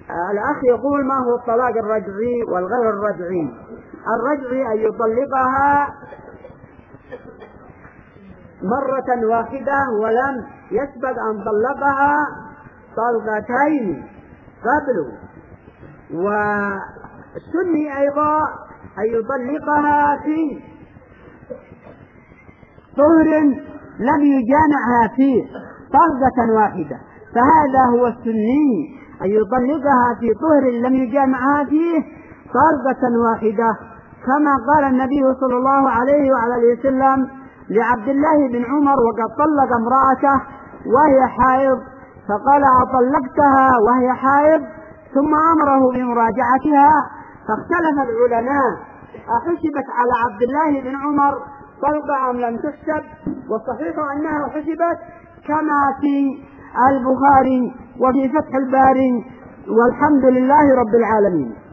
الأخ يقول: ما هو الطلاق الرجعي والغير الرجعي؟ الرجعي أن يطلقها مرة واحدة ولم يسبق أن طلقها طلقتين قبل. والسني أيضا أن يطلقها في طهر لم يجامعها فيه طلقة واحدة، فهذا هو السني، أن يطلقها في طهر لم يجامعها فيه طلقة واحدة، كما قال النبي صلى الله عليه وعلى وسلم لعبد الله بن عمر وقد طلق امرأته وهي حائض، فقال: أطلقتها وهي حائض؟ ثم أمره بمراجعتها. فاختلف العلماء: أحسبت على عبد الله بن عمر طلقة أم لم تحسب؟ والصحيح أنها حسبت، كما في البخاري وفي فتح الباري، والحمد لله رب العالمين.